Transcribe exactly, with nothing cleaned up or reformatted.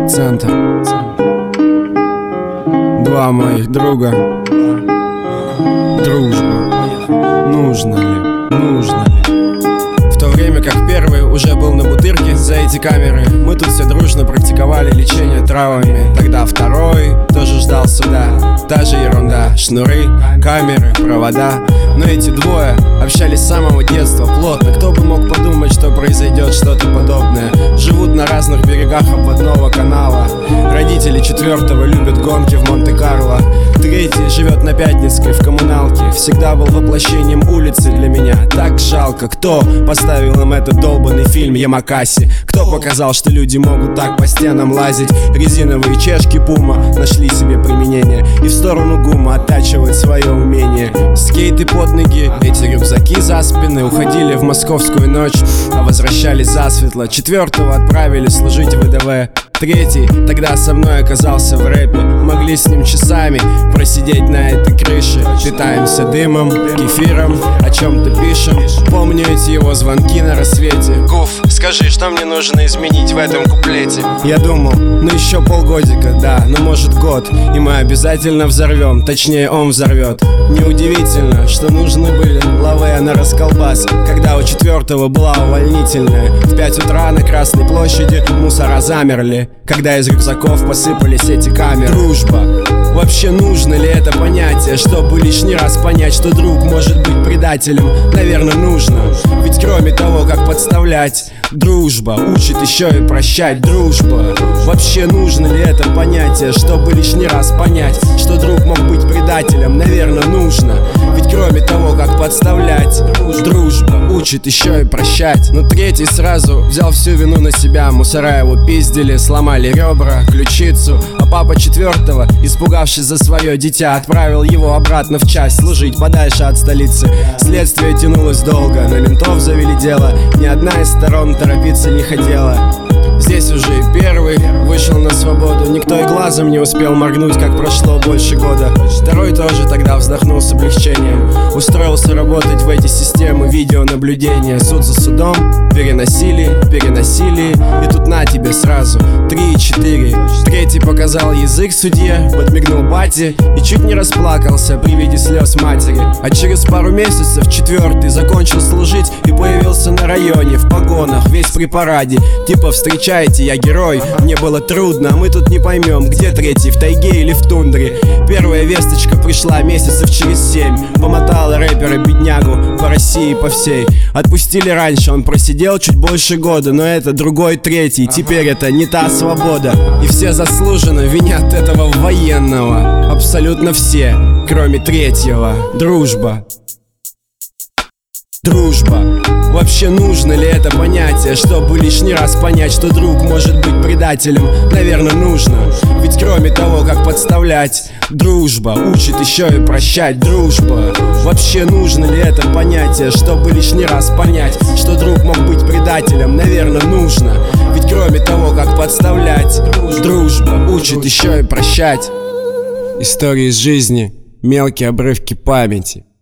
Центр. Два моих друга. Дружба. Нужно ли? Нужно ли? В то время как первый уже был на бутырке за эти камеры, мы тут все дружно практиковали лечение травами. Тогда второй тоже ждал суда. Та же ерунда, шнуры, камеры, провода. Но эти двое общались с самого детства плотно. Кто бы мог подумать, что произойдет что-то подобное. Живут на разных берегах обводного канала. Родители четвертого любят гонки в Монте-Карло. Третий живет на Пятницкой в коммуналке. Всегда был воплощением улицы для меня. Так жалко, кто поставил им этот долбанный фильм Ямакаси? Кто показал, что люди могут так по стенам лазить? Резиновые чешки Пума нашли себе применение. И в сторону ГУМа оттачивать свое умение. Скейты под ноги, эти рюкзаки за спины. Уходили в московскую ночь, а возвращались засветло. Четвертого отправили служить в ВДВ. Третий тогда со мной оказался в рэпе. Могли с ним часами просидеть на этой крыше. Питаемся дымом, кефиром, о чем-то пишем. Помню эти его звонки на рассвете. Гуф, скажи, что мне нужно изменить в этом куплете? Я думал, ну еще полгодика, да, ну может год, и мы обязательно взорвем, точнее он взорвет. Неудивительно, что нужны были лавэ на расколбас, когда у четвертого была увольнительная. В пять утра на Красной площади мусора замерли, когда из рюкзаков посыпались эти камеры. Дружба. Вообще нужно ли это понятие, чтобы лишний раз понять, что друг может быть предателем? Наверное, нужно. Ведь кроме того, как подставлять, дружба учит еще и прощать. Дружба. Вообще нужно ли это понятие, чтобы лишний раз понять, что друг мог быть предателем? Наверное, нужно. Ведь кроме того, как подставлять, дружба учит еще и прощать. Но третий сразу взял всю вину на себя. Мусора его пиздили, сломали ребра, ключицу. А папа четвертого, испугавшись за свое дитя, отправил его обратно в часть служить подальше от столицы. Следствие тянулось долго, на ментов завели дело. Ни одна из сторон торопиться не хотела. Здесь уже и первый вышел на свободу. Никто и глазом не успел моргнуть, как прошло больше года. Второй тоже тогда вздохнул с облегчением. Устроился работать в эти системы видеонаблюдения. Суд за судом, переносили, переносили. И тут на тебе сразу три и четыре. Третий показал язык судье, подмигнул бате и чуть не расплакался при виде слез матери. А через пару месяцев четвертый закончил служить и появился на районе в погонах, весь при параде. Типа встречайте, я герой, мне было трудно, а мы тут не поймем, где третий, в тайге или в тундре. Первая весточка пришла месяцев через семь. Помотала рэпера беднягу по России по всей. Отпустили раньше, он просидел чуть больше года. Но это другой третий, теперь это не та свобода. И все заслуженно винят этого военного. Абсолютно все, кроме третьего. Дружба. Дружба. Вообще нужно ли это понятие, чтобы лишний раз понять, что друг может быть предателем? Наверное, нужно. Ведь кроме того, как подставлять, дружба учит еще и прощать. Дружба. Вообще нужно ли это понятие, чтобы лишний раз понять, что друг мог быть предателем? Наверное, нужно. Ведь кроме того, как подставлять, дружба учит еще и прощать. Истории из жизни, мелкие обрывки памяти.